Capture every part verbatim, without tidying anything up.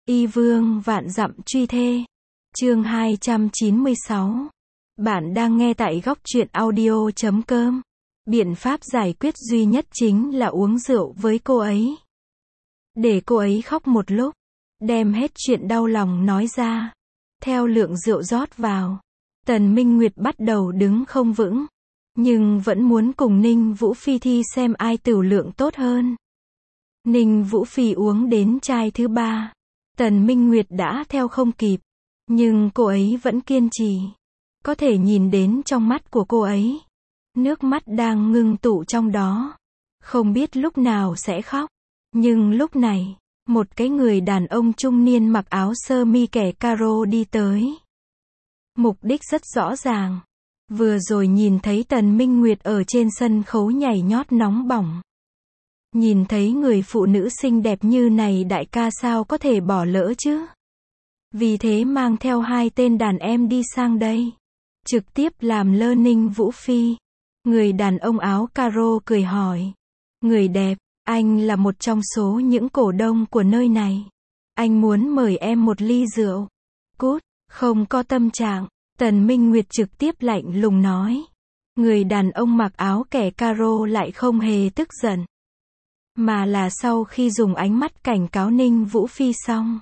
Y vương vạn dặm truy thê. Chương hai trăm chín mươi sáu. Bạn đang nghe tại góc truyện audio chấm com. Biện pháp giải quyết duy nhất chính là uống rượu với cô ấy. Để cô ấy khóc một lúc, đem hết chuyện đau lòng nói ra. Theo lượng rượu rót vào, Tần Minh Nguyệt bắt đầu đứng không vững, nhưng vẫn muốn cùng Ninh Vũ Phi thi xem ai tửu lượng tốt hơn. Ninh Vũ Phi uống đến chai thứ ba, Tần Minh Nguyệt đã theo không kịp, nhưng cô ấy vẫn kiên trì. Có thể nhìn đến trong mắt của cô ấy, nước mắt đang ngưng tụ trong đó, không biết lúc nào sẽ khóc. Nhưng lúc này, một cái người đàn ông trung niên mặc áo sơ mi kẻ caro đi tới. Mục đích rất rõ ràng. Vừa rồi nhìn thấy Tần Minh Nguyệt ở trên sân khấu nhảy nhót nóng bỏng. Nhìn thấy người phụ nữ xinh đẹp như này đại ca sao có thể bỏ lỡ chứ? Vì thế mang theo hai tên đàn em đi sang đây. Trực tiếp làm lơ Ninh Vũ Phi. Người đàn ông áo caro cười hỏi. Người đẹp, anh là một trong số những cổ đông của nơi này. Anh muốn mời em một ly rượu. Cút, không có tâm trạng. Tần Minh Nguyệt trực tiếp lạnh lùng nói. Người đàn ông mặc áo kẻ caro lại không hề tức giận. Mà là sau khi dùng ánh mắt cảnh cáo Ninh Vũ Phi xong,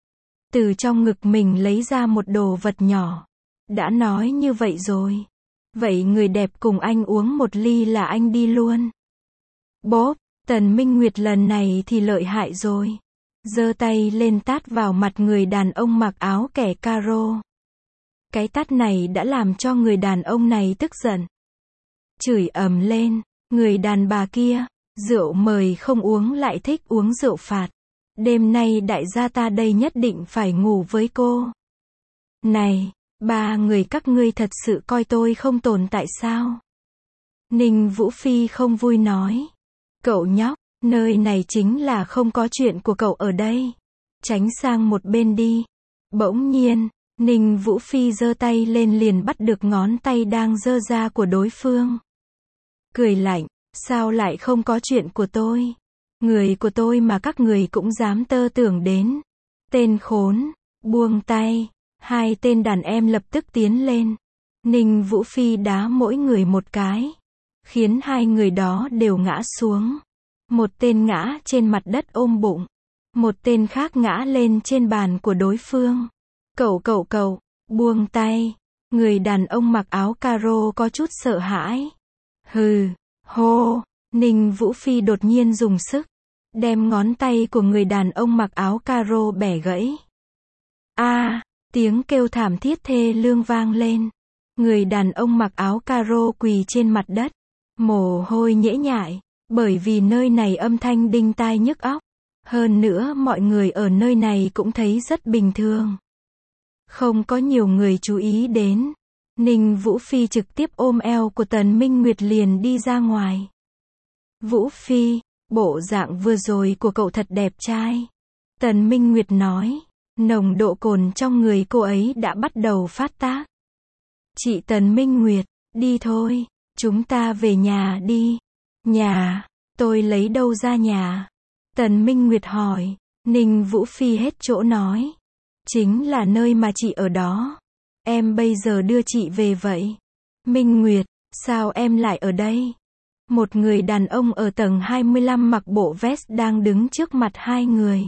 từ trong ngực mình lấy ra một đồ vật nhỏ. Đã nói như vậy rồi. Vậy người đẹp cùng anh uống một ly là anh đi luôn. Bốp, Tần Minh Nguyệt lần này thì lợi hại rồi. Giơ tay lên tát vào mặt người đàn ông mặc áo kẻ caro. Cái tát này đã làm cho người đàn ông này tức giận. Chửi ầm lên, người đàn bà kia, rượu mời không uống lại thích uống rượu phạt. Đêm nay đại gia ta đây nhất định phải ngủ với cô. Này, ba người các ngươi thật sự coi tôi không tồn tại sao? Ninh Vũ Phi không vui nói. Cậu nhóc, nơi này chính là không có chuyện của cậu ở đây. Tránh sang một bên đi. Bỗng nhiên, Ninh Vũ Phi giơ tay lên liền bắt được ngón tay đang giơ ra của đối phương. Cười lạnh, sao lại không có chuyện của tôi? Người của tôi mà các người cũng dám tơ tưởng đến. Tên khốn, buông tay. Hai tên đàn em lập tức tiến lên. Ninh Vũ Phi đá mỗi người một cái, khiến hai người đó đều ngã xuống. Một tên ngã trên mặt đất ôm bụng. Một tên khác ngã lên trên bàn của đối phương. Cậu cậu cậu, buông tay. Người đàn ông mặc áo caro có chút sợ hãi. Hừ, hô. Ninh Vũ Phi đột nhiên dùng sức, đem ngón tay của người đàn ông mặc áo caro bẻ gãy. A, à, tiếng kêu thảm thiết thê lương vang lên. Người đàn ông mặc áo caro quỳ trên mặt đất, mồ hôi nhễ nhại, bởi vì nơi này âm thanh đinh tai nhức óc. Hơn nữa mọi người ở nơi này cũng thấy rất bình thường. Không có nhiều người chú ý đến. Ninh Vũ Phi trực tiếp ôm eo của Tần Minh Nguyệt liền đi ra ngoài. Vũ Phi, bộ dạng vừa rồi của cậu thật đẹp trai. Tần Minh Nguyệt nói. Nồng độ cồn trong người cô ấy đã bắt đầu phát tác. Chị Tần Minh Nguyệt, đi thôi, chúng ta về nhà đi. Nhà, tôi lấy đâu ra nhà? Tần Minh Nguyệt hỏi. Ninh Vũ Phi hết chỗ nói. Chính là nơi mà chị ở đó. Em bây giờ đưa chị về vậy. Minh Nguyệt, sao em lại ở đây? Một người đàn ông ở tầng hai mươi lăm mặc bộ vest đang đứng trước mặt hai người.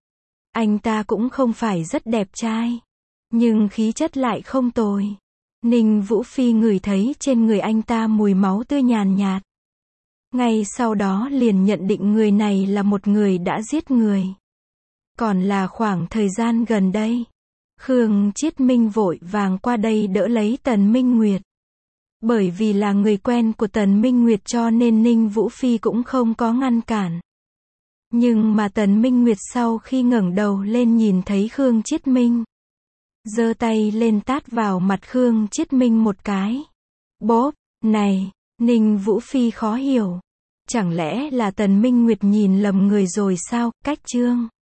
Anh ta cũng không phải rất đẹp trai, nhưng khí chất lại không tồi. Ninh Vũ Phi ngửi thấy trên người anh ta mùi máu tươi nhàn nhạt. Ngay sau đó liền nhận định người này là một người đã giết người. Còn là khoảng thời gian gần đây, Khương Chiết Minh vội vàng qua đây đỡ lấy Tần Minh Nguyệt. Bởi vì là người quen của Tần Minh Nguyệt cho nên Ninh Vũ Phi cũng không có ngăn cản. Nhưng mà Tần Minh Nguyệt sau khi ngẩng đầu lên nhìn thấy Khương Chiết Minh, giơ tay lên tát vào mặt Khương Chiết Minh một cái. Bốp, này, Ninh Vũ Phi khó hiểu. Chẳng lẽ là Tần Minh Nguyệt nhìn lầm người rồi sao? Cách chương